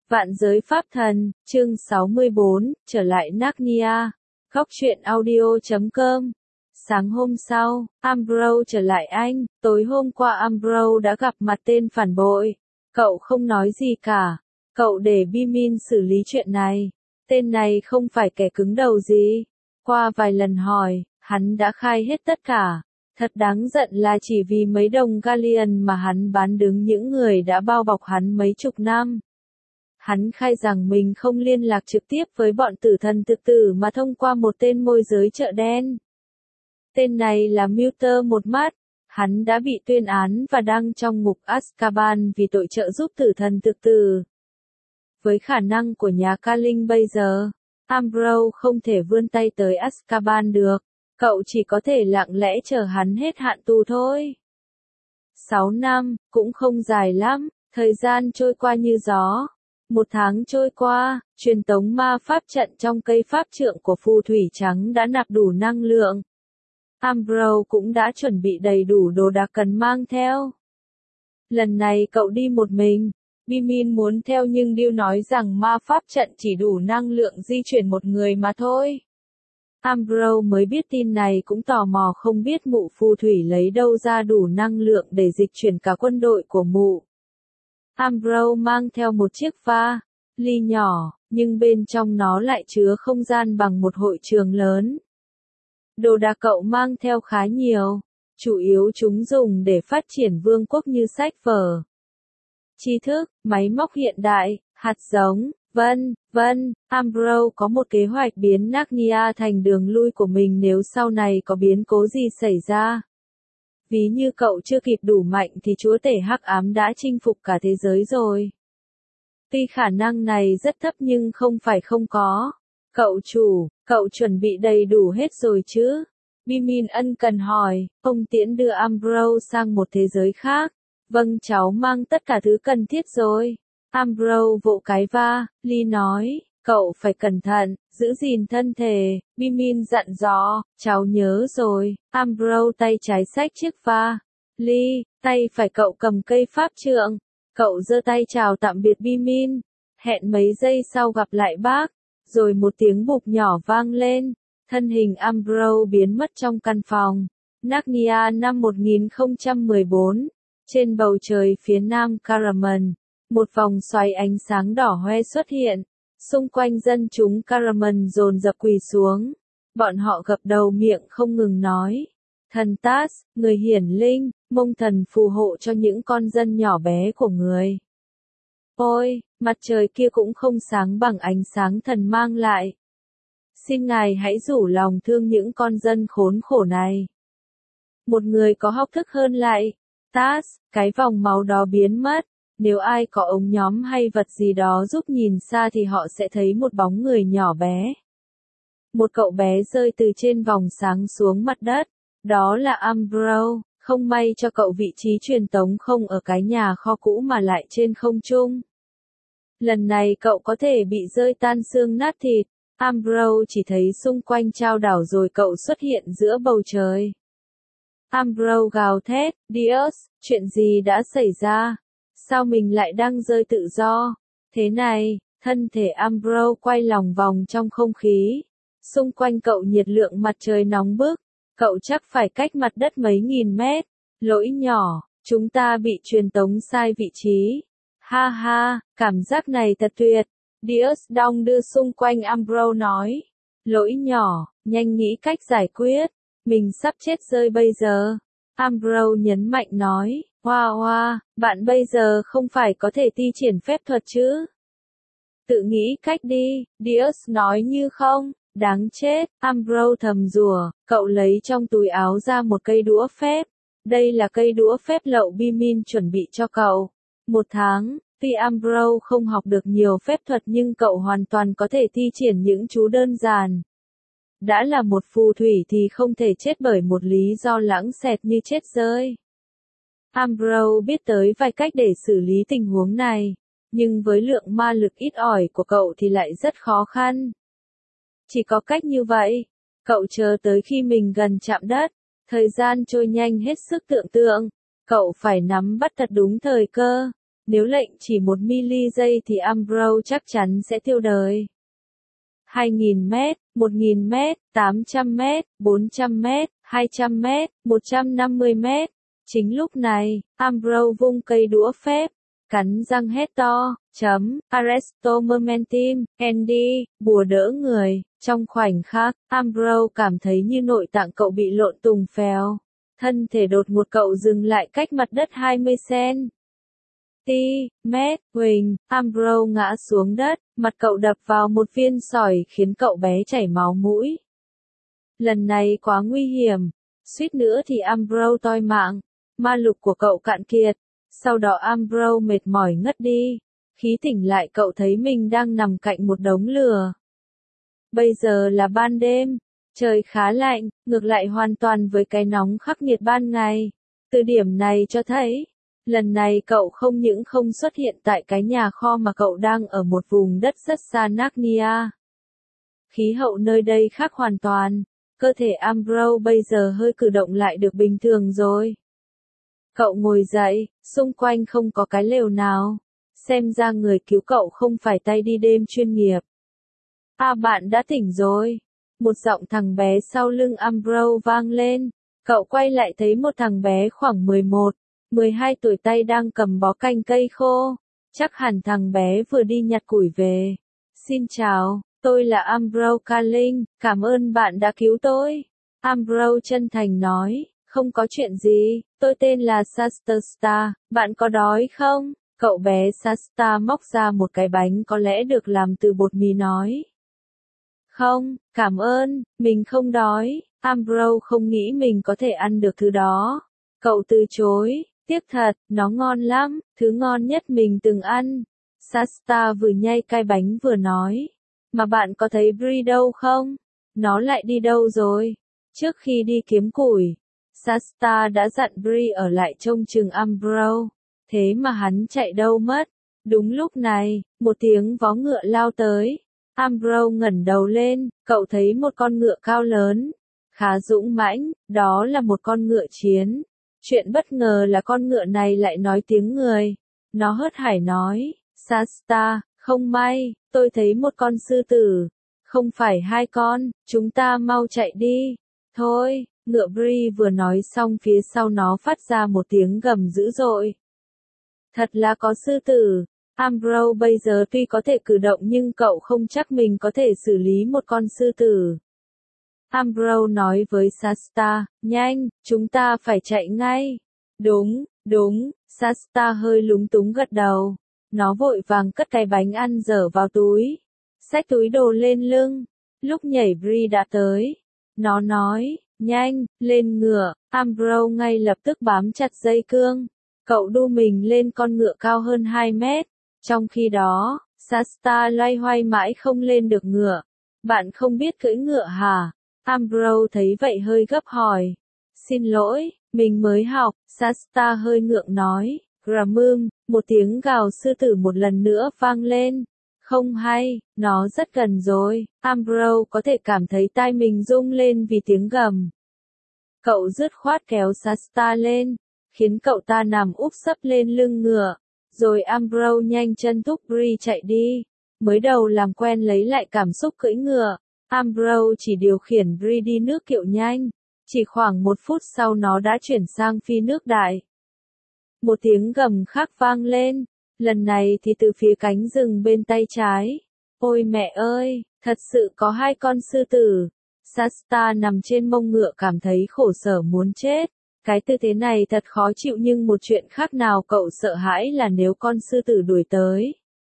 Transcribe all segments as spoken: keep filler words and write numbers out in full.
Vạn giới pháp thần, chương sáu mươi bốn, trở lại Narnia. Góc truyện audio chấm com. Sáng hôm sau, Ambrose trở lại Anh, tối hôm qua Ambrose đã gặp mặt tên phản bội. Cậu không nói gì cả, cậu để Bimin xử lý chuyện này. Tên này không phải kẻ cứng đầu gì. Qua vài lần hỏi, hắn đã khai hết tất cả. Thật đáng giận là chỉ vì mấy đồng galleon mà hắn bán đứng những người đã bao bọc hắn mấy chục năm. Hắn khai rằng mình không liên lạc trực tiếp với bọn tử thần thực tử mà thông qua một tên môi giới chợ đen. Tên này là Mewter một mắt, hắn đã bị tuyên án và đang trong ngục Azkaban vì tội trợ giúp tử thần thực tử. Với khả năng của nhà Ca Linh bây giờ, Ambrose không thể vươn tay tới Azkaban được, cậu chỉ có thể lặng lẽ chờ hắn hết hạn tù thôi. Sáu năm, cũng không dài lắm, thời gian trôi qua như gió. Một tháng trôi qua, truyền tống ma pháp trận trong cây pháp trượng của phù thủy trắng đã nạp đủ năng lượng. Ambrose cũng đã chuẩn bị đầy đủ đồ đạc cần mang theo. Lần này cậu đi một mình. Bimin muốn theo nhưng Deal nói rằng ma pháp trận chỉ đủ năng lượng di chuyển một người mà thôi. Ambrose mới biết tin này cũng tò mò không biết mụ phù thủy lấy đâu ra đủ năng lượng để dịch chuyển cả quân đội của mụ. Ambrose mang theo một chiếc va, ly nhỏ, nhưng bên trong nó lại chứa không gian bằng một hội trường lớn. Đồ đạc cậu mang theo khá nhiều, chủ yếu chúng dùng để phát triển vương quốc như sách vở, tri thức, máy móc hiện đại, hạt giống, vân vân. Ambrose có một kế hoạch biến Narnia thành đường lui của mình nếu sau này có biến cố gì xảy ra. Ví như cậu chưa kịp đủ mạnh thì chúa tể hắc ám đã chinh phục cả thế giới rồi. Tuy khả năng này rất thấp nhưng không phải không có. Cậu chủ, cậu chuẩn bị đầy đủ hết rồi chứ? Bimin ân cần hỏi, ông tiễn đưa Ambrose sang một thế giới khác. Vâng, cháu mang tất cả thứ cần thiết rồi. Ambrose vỗ cái va, Ly nói, cậu phải cẩn thận, giữ gìn thân thể. Bimin dặn dò, cháu nhớ rồi. Ambrose tay trái xách chiếc va. Ly, tay phải cậu cầm cây pháp trượng. Cậu giơ tay chào tạm biệt Bimin. Hẹn mấy giây sau gặp lại bác. Rồi một tiếng bụp nhỏ vang lên. Thân hình Ambrose biến mất trong căn phòng. Narnia năm một nghìn không trăm mười bốn. Trên bầu trời phía nam Caramon, một vòng xoáy ánh sáng đỏ hoe xuất hiện. Xung quanh dân chúng Caramon dồn dập quỳ xuống. Bọn họ gập đầu miệng không ngừng nói. Thần Tas, người hiển linh, mong thần phù hộ cho những con dân nhỏ bé của người. Ôi, mặt trời kia cũng không sáng bằng ánh sáng thần mang lại. Xin ngài hãy rủ lòng thương những con dân khốn khổ này. Một người có học thức hơn lại. Tas, cái vòng máu đó biến mất. Nếu ai có ống nhóm hay vật gì đó giúp nhìn xa thì họ sẽ thấy một bóng người nhỏ bé. Một cậu bé rơi từ trên vòng sáng xuống mặt đất. Đó là Ambrose, không may cho cậu vị trí truyền tống không ở cái nhà kho cũ mà lại trên không trung. Lần này cậu có thể bị rơi tan xương nát thịt. Ambrose chỉ thấy xung quanh chao đảo rồi cậu xuất hiện giữa bầu trời. Ambrose gào thét, Dios, chuyện gì đã xảy ra? Sao mình lại đang rơi tự do? Thế này, thân thể Ambrose quay lòng vòng trong không khí. Xung quanh cậu nhiệt lượng mặt trời nóng bức. Cậu chắc phải cách mặt đất mấy nghìn mét. Lỗi nhỏ, chúng ta bị truyền tống sai vị trí. Ha ha, cảm giác này thật tuyệt. Dios đong đưa xung quanh Ambrose nói. Lỗi nhỏ, nhanh nghĩ cách giải quyết. Mình sắp chết rơi bây giờ. Ambrose nhấn mạnh nói. Hoa hoa, bạn bây giờ không phải có thể thi triển phép thuật chứ? Tự nghĩ cách đi, Dios nói như không. Đáng chết, Ambrose thầm rủa, cậu lấy trong túi áo ra một cây đũa phép. Đây là cây đũa phép lậu Bimin chuẩn bị cho cậu. Một tháng, tuy Ambrose không học được nhiều phép thuật nhưng cậu hoàn toàn có thể thi triển những chú đơn giản. Đã là một phù thủy thì không thể chết bởi một lý do lãng xẹt như chết rơi. Ambrose biết tới vài cách để xử lý tình huống này, nhưng với lượng ma lực ít ỏi của cậu thì lại rất khó khăn. Chỉ có cách như vậy, cậu chờ tới khi mình gần chạm đất, thời gian trôi nhanh hết sức tưởng tượng, cậu phải nắm bắt thật đúng thời cơ. Nếu lệnh chỉ một mili giây thì Ambrose chắc chắn sẽ tiêu đời. hai nghìn mét, một nghìn mét, tám trăm mét, bốn trăm mét, hai trăm mét, một trăm năm mươi mét. Chính lúc này, Ambrose vung cây đũa phép, cắn răng hét to, chấm, Arresto Momentum, Andy, bùa đỡ người. Trong khoảnh khắc, Ambrose cảm thấy như nội tạng cậu bị lộn tùng phèo. Thân thể đột ngột cậu dừng lại cách mặt đất hai mươi xăng ti mét, huỳnh, Ambrose ngã xuống đất, mặt cậu đập vào một viên sỏi khiến cậu bé chảy máu mũi. Lần này quá nguy hiểm, suýt nữa thì Ambrose toi mạng, ma lực của cậu cạn kiệt. Sau đó Ambrose mệt mỏi ngất đi, khi tỉnh lại cậu thấy mình đang nằm cạnh một đống lửa. Bây giờ là ban đêm, trời khá lạnh, ngược lại hoàn toàn với cái nóng khắc nghiệt ban ngày. Từ điểm này cho thấy, lần này cậu không những không xuất hiện tại cái nhà kho mà cậu đang ở một vùng đất rất xa Narnia. Khí hậu nơi đây khác hoàn toàn, cơ thể Ambrose bây giờ hơi cử động lại được bình thường rồi. Cậu ngồi dậy, xung quanh không có cái lều nào. Xem ra người cứu cậu không phải tay đi đêm chuyên nghiệp. À, bạn đã tỉnh rồi. Một giọng thằng bé sau lưng Ambrose vang lên. Cậu quay lại thấy một thằng bé khoảng mười một, mười hai tuổi tay đang cầm bó cành cây khô. Chắc hẳn thằng bé vừa đi nhặt củi về. Xin chào, tôi là Ambrose Carling, cảm ơn bạn đã cứu tôi. Ambrose chân thành nói, không có chuyện gì, tôi tên là Shasta, bạn có đói không? Cậu bé Shasta móc ra một cái bánh có lẽ được làm từ bột mì nói. Không, cảm ơn, mình không đói. Ambrose không nghĩ mình có thể ăn được thứ đó. Cậu từ chối, tiếc thật, nó ngon lắm, thứ ngon nhất mình từng ăn. Shasta vừa nhai cái bánh vừa nói. Mà bạn có thấy Bree đâu không? Nó lại đi đâu rồi? Trước khi đi kiếm củi, Shasta đã dặn Bree ở lại trông chừng Ambrose. Thế mà hắn chạy đâu mất? Đúng lúc này, một tiếng vó ngựa lao tới. Ambrose ngẩng đầu lên, cậu thấy một con ngựa cao lớn, khá dũng mãnh, đó là một con ngựa chiến. Chuyện bất ngờ là con ngựa này lại nói tiếng người. Nó hớt hải nói, Shasta, không may, tôi thấy một con sư tử. Không phải hai con, chúng ta mau chạy đi. Thôi, ngựa Bree vừa nói xong phía sau nó phát ra một tiếng gầm dữ dội. Thật là có sư tử. Ambrose bây giờ tuy có thể cử động nhưng cậu không chắc mình có thể xử lý một con sư tử. Ambrose nói với Shasta, nhanh, chúng ta phải chạy ngay. Đúng, đúng, Shasta hơi lúng túng gật đầu. Nó vội vàng cất cái bánh ăn dở vào túi. Xách túi đồ lên lưng. Lúc nhảy Bree đã tới. Nó nói, nhanh, lên ngựa. Ambrose ngay lập tức bám chặt dây cương. Cậu đu mình lên con ngựa cao hơn hai mét. Trong khi đó, Shasta loay hoay mãi không lên được ngựa. Bạn không biết cưỡi ngựa hả? Ambrose thấy vậy hơi gấp hỏi. Xin lỗi, mình mới học. Shasta hơi ngượng nói. Gramum, một tiếng gào sư tử một lần nữa vang lên. Không hay, nó rất gần rồi. Ambrose có thể cảm thấy tai mình rung lên vì tiếng gầm. Cậu dứt khoát kéo Shasta lên, khiến cậu ta nằm úp sấp lên lưng ngựa. Rồi Ambrose nhanh chân thúc Bree chạy đi. Mới đầu làm quen lấy lại cảm xúc cưỡi ngựa, Ambrose chỉ điều khiển Bree đi nước kiệu nhanh. Chỉ khoảng một phút sau nó đã chuyển sang phi nước đại. Một tiếng gầm khác vang lên. Lần này thì từ phía cánh rừng bên tay trái. Ôi mẹ ơi, thật sự có hai con sư tử. Shasta nằm trên mông ngựa cảm thấy khổ sở muốn chết. Cái tư thế này thật khó chịu nhưng một chuyện khác nào cậu sợ hãi là nếu con sư tử đuổi tới.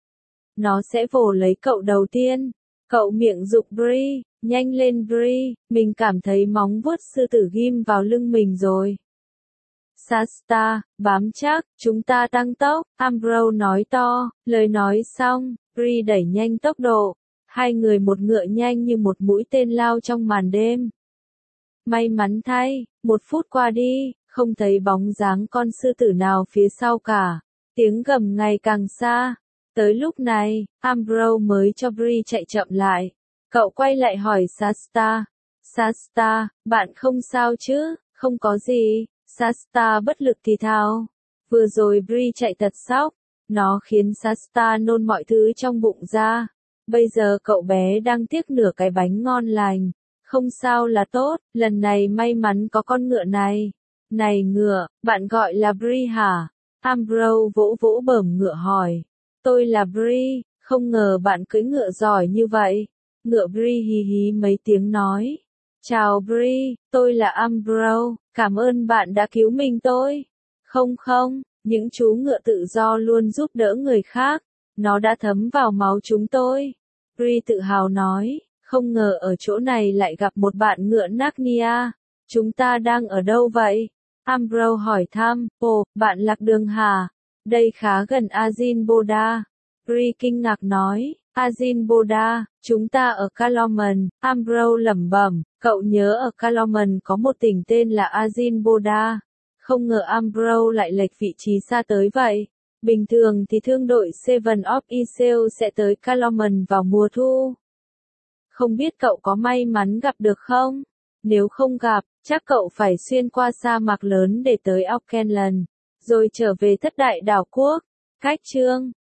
Nó sẽ vồ lấy cậu đầu tiên. Cậu miệng giục Bree, nhanh lên Bree, mình cảm thấy móng vuốt sư tử ghim vào lưng mình rồi. Shasta, bám chắc, chúng ta tăng tốc, Ambrose nói to, lời nói xong, Bree đẩy nhanh tốc độ. Hai người một ngựa nhanh như một mũi tên lao trong màn đêm. May mắn thay, một phút qua đi, không thấy bóng dáng con sư tử nào phía sau cả. Tiếng gầm ngày càng xa. Tới lúc này, Ambrose mới cho Bree chạy chậm lại. Cậu quay lại hỏi Shasta. Shasta, bạn không sao chứ? Không có gì. Shasta bất lực thì thào. Vừa rồi Bree chạy thật sóc. Nó khiến Shasta nôn mọi thứ trong bụng ra. Bây giờ cậu bé đang tiếc nửa cái bánh ngon lành. Không sao là tốt, lần này may mắn có con ngựa này. Này ngựa, bạn gọi là Bree hả? Ambrose vỗ vỗ bờm ngựa hỏi. Tôi là Bree, không ngờ bạn cưỡi ngựa giỏi như vậy. Ngựa Bree hí hí mấy tiếng nói. Chào Bree, tôi là Ambrose, cảm ơn bạn đã cứu mình tôi. Không không, những chú ngựa tự do luôn giúp đỡ người khác. Nó đã thấm vào máu chúng tôi. Bree tự hào nói, không ngờ ở chỗ này lại gặp một bạn ngựa Narnia. Chúng ta đang ở đâu vậy? Ambrose hỏi thăm, ồ, bạn lạc đường hả? Đây khá gần Azimboda. Bree kinh ngạc nói, Azimboda, chúng ta ở Calormen. Ambrose lẩm bẩm, cậu nhớ ở Calormen có một tỉnh tên là Azimboda. Không ngờ Ambrose lại lệch vị trí xa tới vậy. Bình thường thì thương đội Seven of Isil sẽ tới Calormen vào mùa thu. Không biết cậu có may mắn gặp được không? Nếu không gặp, chắc cậu phải xuyên qua sa mạc lớn để tới Auckland, rồi trở về thất đại đảo quốc. Cách chương